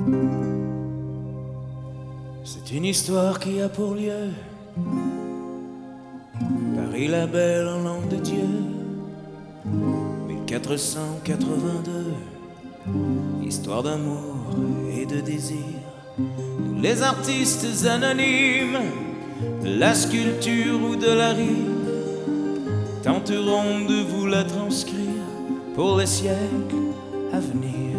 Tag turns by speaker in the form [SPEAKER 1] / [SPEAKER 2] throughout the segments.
[SPEAKER 1] C'est une histoire qui a pour lieu Paris la belle en l'an de Dieu 1482. Histoire d'amour et de désir. Nous les artistes anonymes de la sculpture ou de la rime tenterons de vous la transcrire pour les siècles à venir.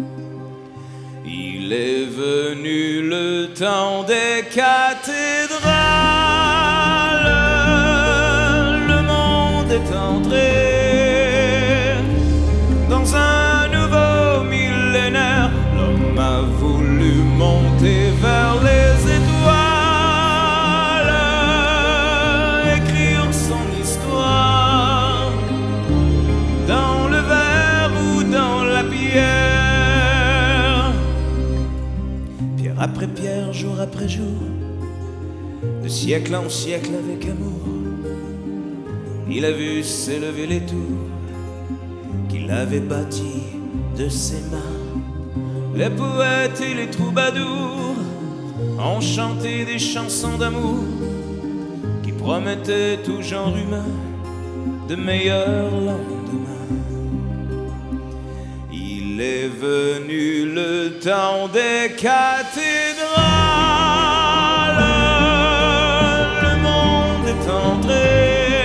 [SPEAKER 1] Il est venu le temps des cathédrales, le monde est entré dans un nouveau millénaire. L'homme a voulu monter vers les étoiles, écrire son histoire dans le verre ou dans la pierre. Pierre après pierre, jour après jour, de siècle en siècle avec amour, il a vu s'élever les tours qu'il avait bâties de ses mains. Les poètes et les troubadours ont chanté des chansons d'amour qui promettaient tout genre humain de meilleurs lendemains. Il est venu le temps des cathédrales, le monde est entré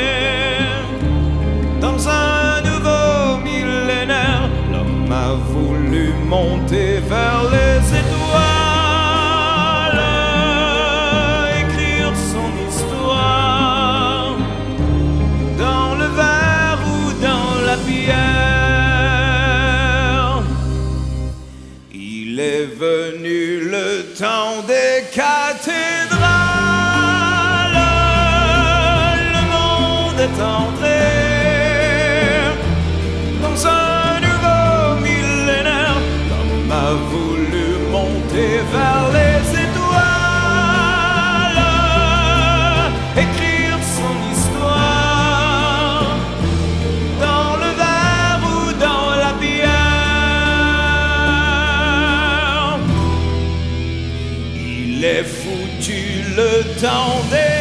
[SPEAKER 1] dans un nouveau millénaire. L'homme a voulu monter vers les étoiles, écrire son histoire dans le verre ou dans la pierre. Il est venu le temps des cathédrales, le monde est entré dans un nouveau millénaire. L'homme a voulu monter vers les étoiles, écrire son histoire dans le verre ou dans la bière. Il est foutu le temps des